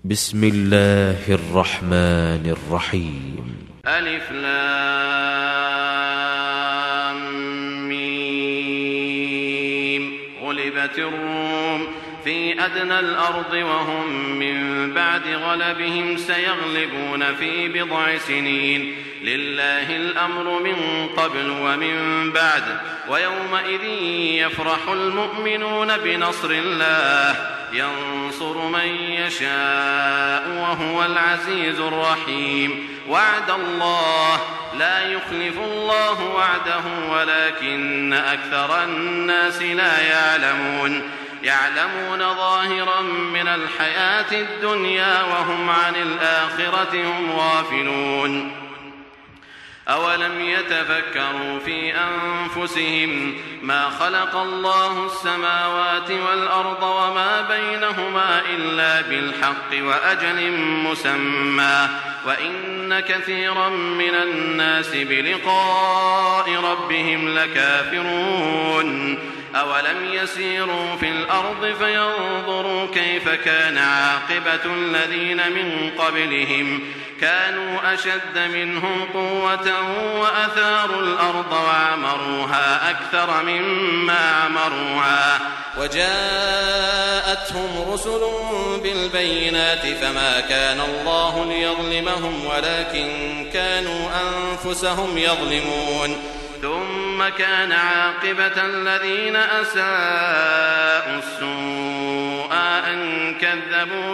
بسم الله الرحمن الرحيم. ألف لام ميم. غلبت الروم في أدنى الأرض وهم من بعد غلبهم سيغلبون في بضع سنين. لله الأمر من قبل ومن بعد ويومئذ يفرح المؤمنون بنصر الله ينصر من يشاء وهو العزيز الرحيم. وعد الله لا يخلف الله وعده ولكن أكثر الناس لا يعلمون ظاهرا من الحياة الدنيا وهم عن الآخرة هم غافلون. أولم يتفكروا في أنفسهم ما خلق الله السماوات والأرض وما بينهما إلا بالحق وأجل مسمى وإن كثيرا من الناس بلقاء ربهم لكافرون. أولم يسيروا في الأرض فينظروا كيف كان عاقبة الذين من قبلهم كانوا أشد منهم قوة وأثاروا الأرض وعمروها أكثر مما عمروها وجاءتهم رسل بالبينات فما كان الله ليظلمهم ولكن كانوا أنفسهم يظلمون. ثم كان عاقبة الذين أساءوا السوء أن كذبوا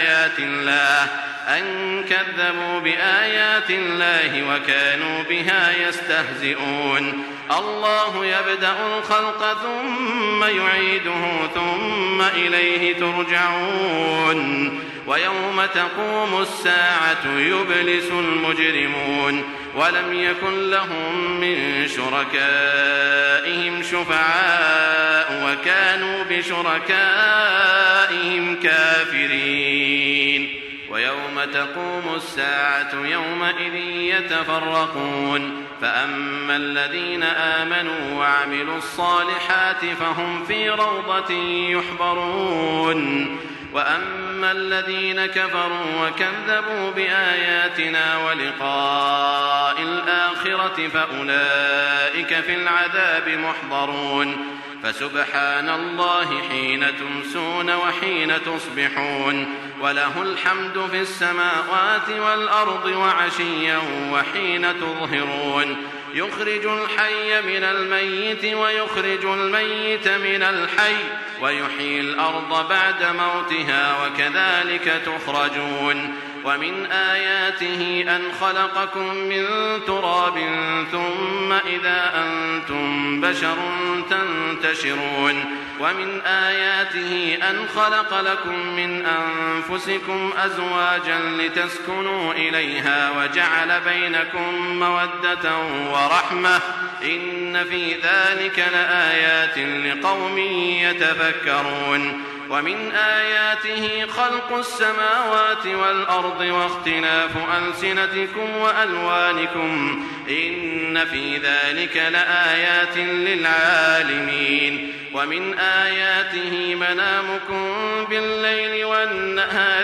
بآيات الله وكانوا بها يستهزئون. الله يبدأ الخلق ثم يعيده ثم إليه ترجعون. ويوم تقوم الساعة يبلس المجرمون ولم يكن لهم من شركائهم شفعاء وكانوا بشركائهم كافرين. ويوم تقوم الساعة يومئذ يتفرقون فأما الذين آمنوا وعملوا الصالحات فهم في روضة يحبرون وأما الذين كفروا وكذبوا بآياتنا ولقاء الآخرة فأولئك في العذاب محضرون. فسبحان الله حين تمسون وحين تصبحون وله الحمد في السماوات والأرض وعشيا وحين تظهرون. يخرج الحي من الميت ويخرج الميت من الحي ويحيي الأرض بعد موتها وكذلك تخرجون. ومن آياته أن خلقكم من تراب ثم إذا أنتم بشر تنتشرون. ومن آياته أن خلق لكم من أنفسكم أزواجا لتسكنوا إليها وجعل بينكم مودة ورحمة إن في ذلك لآيات لقوم يتفكرون. ومن آياته خلق السماوات والأرض واختلاف ألسنتكم وألوانكم إن في ذلك لآيات للعالمين. ومن آياته منامكم بالليل والنهار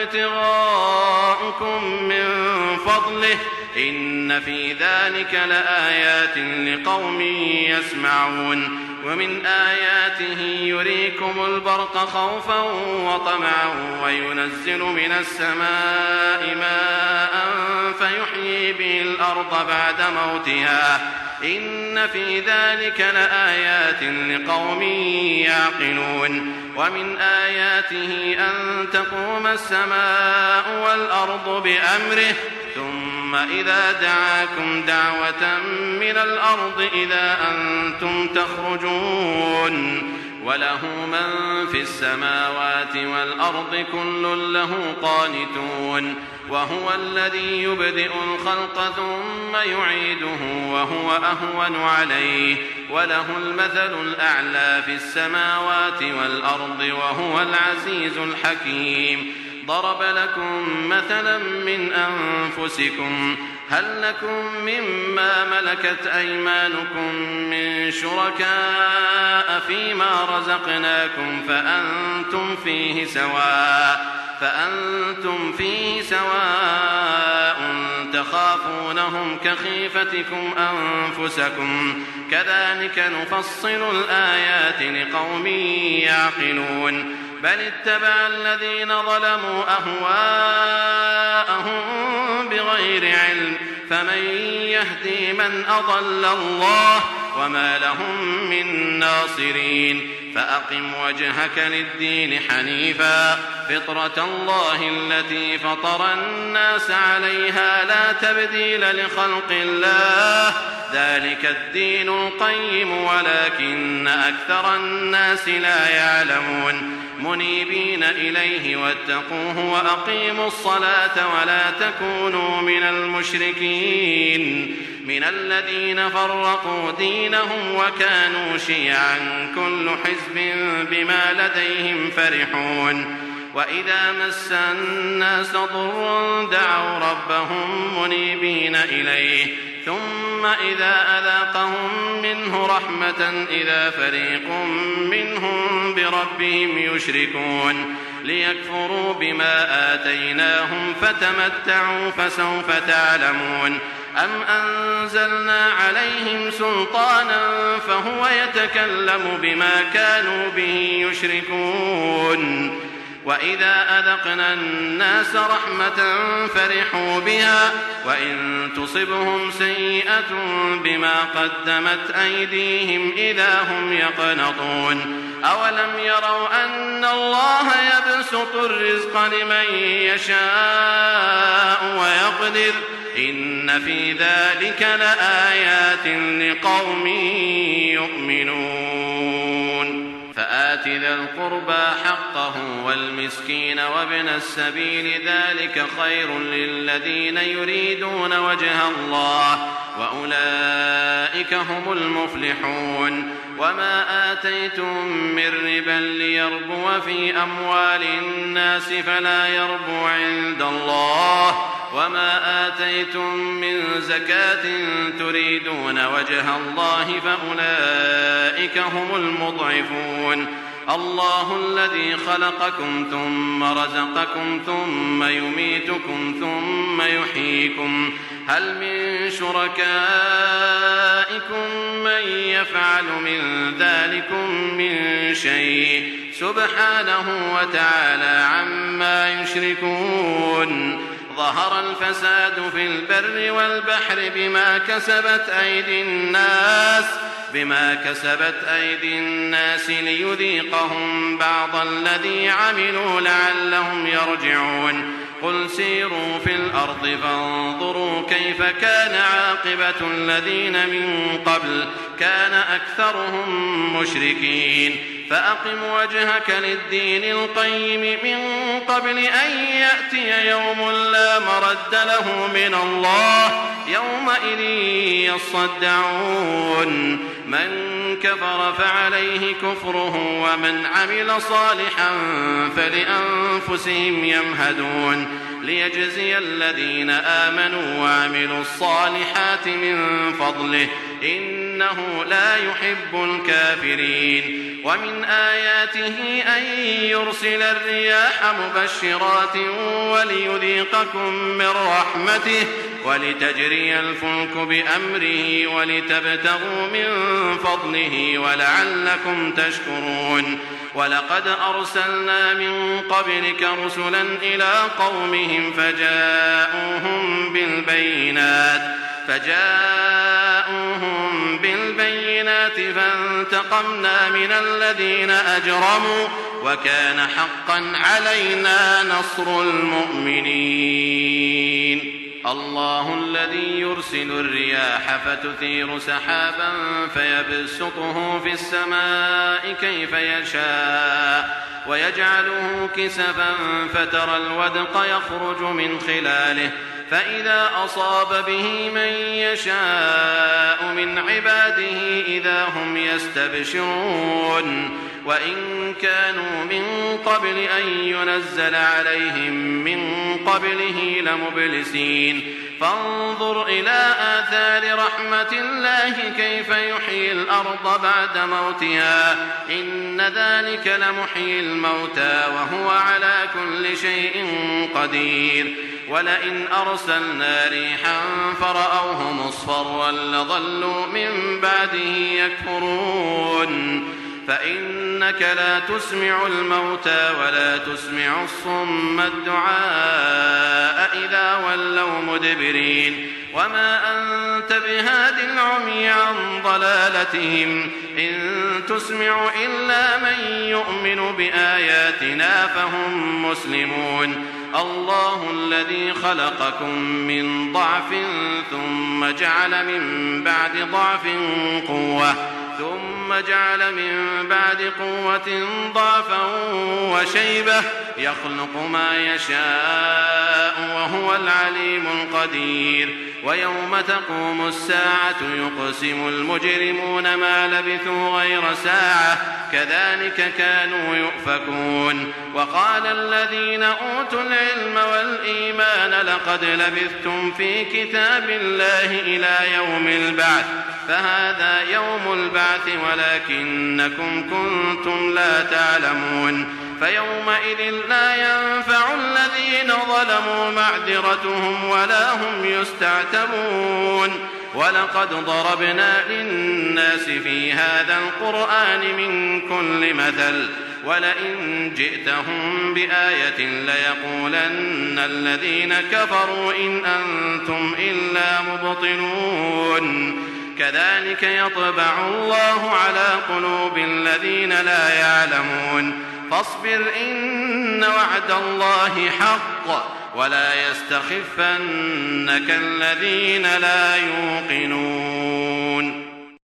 وابتغاؤكم من فضله إن في ذلك لآيات لقوم يسمعون. ومن آياته يريكم البرق خوفا وطمعا وينزل من السماء ماء فيحيي به الأرض بعد موتها إن في ذلك لآيات لقوم يعقلون. ومن آياته أن تقوم السماء والأرض بأمره ثم إذا دعاكم دعوة من الأرض إذا أنتم تخرجون. وله من في السماوات والأرض كل له قانتون. وهو الذي يبدئ الخلق ثم يعيده وهو أهون عليه وله المثل الأعلى في السماوات والأرض وهو العزيز الحكيم. ضرب لكم مثلا من أنفسكم هل لكم مما ملكت أيمانكم من شركاء فيما رزقناكم فأنتم فيه سواء فأنتم فيه سواء تخافونهم كخيفتكم أنفسكم كذلك نفصل الآيات لقوم يعقلون بل اتبع الذين ظلموا أهواءهم بغير علم فمن يهدي من أضل الله وما لهم من ناصرين فأقم وجهك للدين حنيفا فطرة الله التي فطر الناس عليها لا تبديل لخلق الله ذلك الدين القيم ولكن أكثر الناس لا يعلمون منيبين إليه واتقوه وأقيموا الصلاة ولا تكونوا من المشركين من الذين فرقوا دينهم وكانوا شيعا كل حزب بما لديهم فرحون وإذا مس الناس ضر دعوا ربهم منيبين إليه ثم إذا أذاقهم منه رحمة إذا فريق منهم بربهم يشركون ليكفروا بما آتيناهم فتمتعوا فسوف تعلمون أم أنزلنا عليهم سلطانا فهو يتكلم بما كانوا به يشركون وإذا أذقنا الناس رحمة فرحوا بها وإن تصبهم سيئة بما قدمت أيديهم إذا هم يقنطون أولم يروا أن الله يبسط الرزق لمن يشاء ويقدر إن في ذلك لآيات لقوم يؤمنون فآت ذا القربى حقه والمسكين وابن السبيل ذلك خير للذين يريدون وجه الله وأولئك هم المفلحون وما آتيتم من ربا ليربو في أموال الناس فلا يربو عند الله وما آتيتم من زكاة تريدون وجه الله فأولئك هم المضعفون الله الذي خلقكم ثم رزقكم ثم يميتكم ثم يحييكم هل من شركائكم من يفعل من ذلكم من شيء سبحانه وتعالى عما يشركون ظهر الفساد في البر والبحر بما كسبت أيدي الناس ليذيقهم بعض الذي عملوا لعلهم يرجعون قل سيروا في الأرض فانظروا كيف كان عاقبة الذين من قبل كان أكثرهم مشركين فأقم وجهك للدين القيم من قبل أن يأتي يوم لا مرد له من الله يومئذ يصدعون من كفر فعليه كفره ومن عمل صالحا فلأنفسهم يمهدون ليجزي الذين آمنوا وعملوا الصالحات من فضله إنه لا يحب الكافرين ومن آياته أن يرسل الرياح مبشرات وليذيقكم من رحمته ولتجري الفلك بأمره ولتبتغوا من فضله ولعلكم تشكرون ولقد أرسلنا من قبلك رسلا إلى قومهم فجاءوهم بالبينات فانتقمنا من الذين أجرموا وكان حقا علينا نصر المؤمنين الله الذي يرسل الرياح فتثير سحابا فيبسطه في السماء كيف يشاء ويجعله كسفا فترى الودق يخرج من خلاله فإذا أصاب به من يشاء من عباده إذا هم يستبشرون وإن كانوا من قبل أن ينزل عليهم من قبله لمبلسين فانظر إلى آثار رحمة الله كيف يحيي الأرض بعد موتها إن ذلك لمحيي الموتى وهو على كل شيء قدير ولئن أرسلنا ريحا فرأوه مصفرا لظلوا من بعده يكفرون فإنك لا تسمع الموتى ولا تسمع الصم الدعاء إذا ولوا مدبرين وما أنت بهاد العمي عن ضلالتهم إن تسمع إلا من يؤمن بآياتنا فهم مسلمون الله الذي خلقكم من ضعف ثم جعل من بعد ضعف قوة ثم جعل من بعد قوة ضعفا وشيبة يخلق ما يشاء وهو العليم القدير ويوم تقوم الساعة يقسم المجرمون ما لبثوا غير ساعة كذلك كانوا يؤفكون وقال الذين أوتوا العلم والإيمان لقد لبثتم في كتاب الله إلى يوم البعث فهذا يوم البعث ولكنكم كنتم لا تعلمون فيومئذ لا ينفع الذين ظلموا معذرتهم ولا هم يستعتبون ولقد ضربنا للناس في هذا القرآن من كل مثل ولئن جئتهم بآية ليقولن الذين كفروا إن أنتم إلا مبطلون كذلك يطبع الله على قلوب الذين لا يعلمون فاصبر إن وعد الله حق ولا يستخفنك الذين لا يوقنون